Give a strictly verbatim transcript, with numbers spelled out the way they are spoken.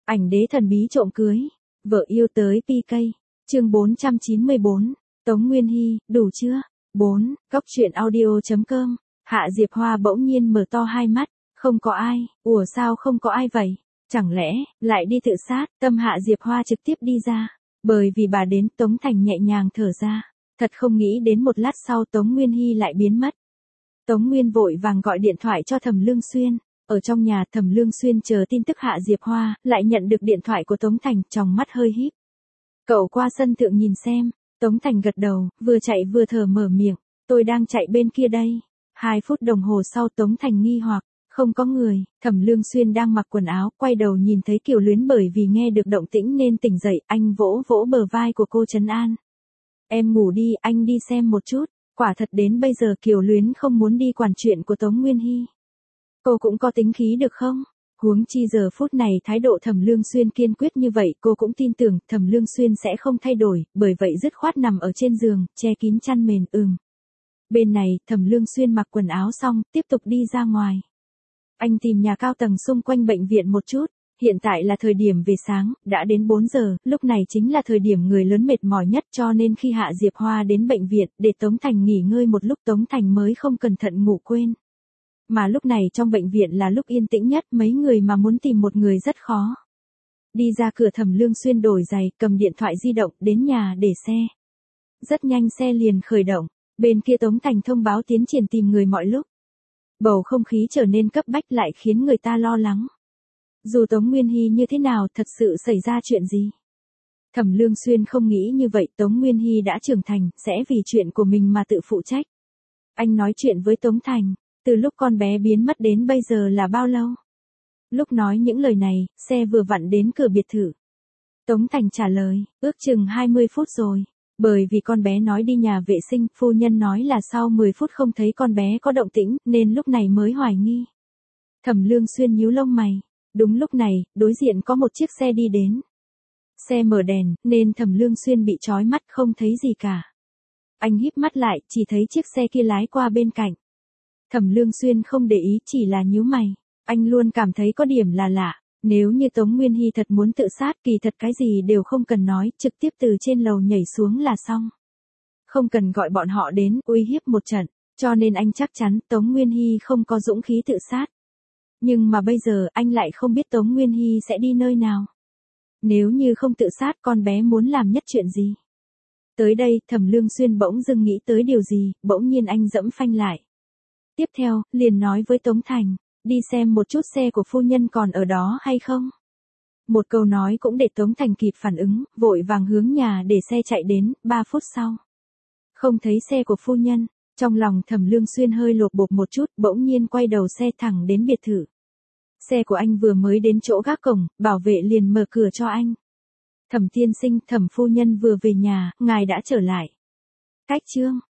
Ảnh đế thần bí trộm cưới, vợ yêu tới pi cây. Chương bốn trăm chín mươi bốn, Tống Nguyên Hy, đủ chưa? bốn, Cóc truyện audio chấm com. Hạ Diệp Hoa bỗng nhiên mở to hai mắt, không có ai, ủa sao không có ai vậy? Chẳng lẽ, lại đi tự sát? Tâm Hạ Diệp Hoa trực tiếp đi ra, bởi vì bà đến. Tống Thành nhẹ nhàng thở ra, thật không nghĩ đến một lát sau Tống Nguyên Hy lại biến mất. Tống Nguyên vội vàng gọi điện thoại cho Thẩm Lương Xuyên. Ở trong nhà Thẩm Lương Xuyên chờ tin tức Hạ Diệp Hoa, lại nhận được điện thoại của Tống Thành, tròng mắt hơi híp. Cậu qua sân thượng nhìn xem. Tống Thành gật đầu, vừa chạy vừa thở mở miệng, tôi đang chạy bên kia đây. Hai phút đồng hồ sau Tống Thành nghi hoặc, không có người. Thẩm Lương Xuyên đang mặc quần áo, quay đầu nhìn thấy Kiều Luyến bởi vì nghe được động tĩnh nên tỉnh dậy, anh vỗ vỗ bờ vai của cô trấn an. Em ngủ đi, anh đi xem một chút. Quả thật đến bây giờ Kiều Luyến không muốn đi quản chuyện của Tống Nguyên Hy. Cô cũng có tính khí được không? Huống chi giờ phút này thái độ Thẩm Lương Xuyên kiên quyết như vậy, cô cũng tin tưởng Thẩm Lương Xuyên sẽ không thay đổi, bởi vậy dứt khoát nằm ở trên giường, che kín chăn mền. Ừm. Bên này, Thẩm Lương Xuyên mặc quần áo xong, tiếp tục đi ra ngoài. Anh tìm nhà cao tầng xung quanh bệnh viện một chút. Hiện tại là thời điểm về sáng, đã đến bốn giờ, lúc này chính là thời điểm người lớn mệt mỏi nhất, cho nên khi Hạ Diệp Hoa đến bệnh viện, để Tống Thành nghỉ ngơi một lúc Tống Thành mới không cẩn thận ngủ quên. Mà lúc này trong bệnh viện là lúc yên tĩnh nhất, mấy người mà muốn tìm một người rất khó. Đi ra cửa Thẩm Lương Xuyên đổi giày, cầm điện thoại di động, đến nhà để xe. Rất nhanh xe liền khởi động, bên kia Tống Thành thông báo tiến triển tìm người mọi lúc. Bầu không khí trở nên cấp bách lại khiến người ta lo lắng. Dù Tống Nguyên Hy như thế nào, thật sự xảy ra chuyện gì? Thẩm Lương Xuyên không nghĩ như vậy, Tống Nguyên Hy đã trưởng thành, sẽ vì chuyện của mình mà tự phụ trách. Anh nói chuyện với Tống Thành, từ lúc con bé biến mất đến bây giờ là bao lâu? Lúc nói những lời này, xe vừa vặn đến cửa biệt thự. Tống Thành trả lời, ước chừng hai mươi phút rồi. Bởi vì con bé nói đi nhà vệ sinh, phu nhân nói là sau mười phút không thấy con bé có động tĩnh, nên lúc này mới hoài nghi. Thẩm Lương Xuyên nhíu lông mày. Đúng lúc này, đối diện có một chiếc xe đi đến. Xe mở đèn, nên Thẩm Lương Xuyên bị chói mắt không thấy gì cả. Anh híp mắt lại, chỉ thấy chiếc xe kia lái qua bên cạnh. Thẩm Lương Xuyên không để ý, chỉ là nhíu mày. Anh luôn cảm thấy có điểm là lạ. Nếu như Tống Nguyên Hy thật muốn tự sát, kỳ thật cái gì đều không cần nói, trực tiếp từ trên lầu nhảy xuống là xong. Không cần gọi bọn họ đến, uy hiếp một trận, cho nên anh chắc chắn Tống Nguyên Hy không có dũng khí tự sát. Nhưng mà bây giờ anh lại không biết Tống Nguyên Hy sẽ đi nơi nào. Nếu như không tự sát, con bé muốn làm nhất chuyện gì? Tới đây, Thẩm Lương Xuyên bỗng dưng nghĩ tới điều gì, bỗng nhiên anh dẫm phanh lại. Tiếp theo, liền nói với Tống Thành, đi xem một chút xe của phu nhân còn ở đó hay không? Một câu nói cũng để Tống Thành kịp phản ứng, vội vàng hướng nhà để xe chạy đến. Ba phút sau. Không thấy xe của phu nhân, trong lòng Thẩm Lương Xuyên hơi lột bột một chút, bỗng nhiên quay đầu xe thẳng đến biệt thự. Xe của anh vừa mới đến chỗ gác cổng, bảo vệ liền mở cửa cho anh. Thẩm tiên sinh, Thẩm phu nhân vừa về nhà, ngài đã trở lại. Cách chương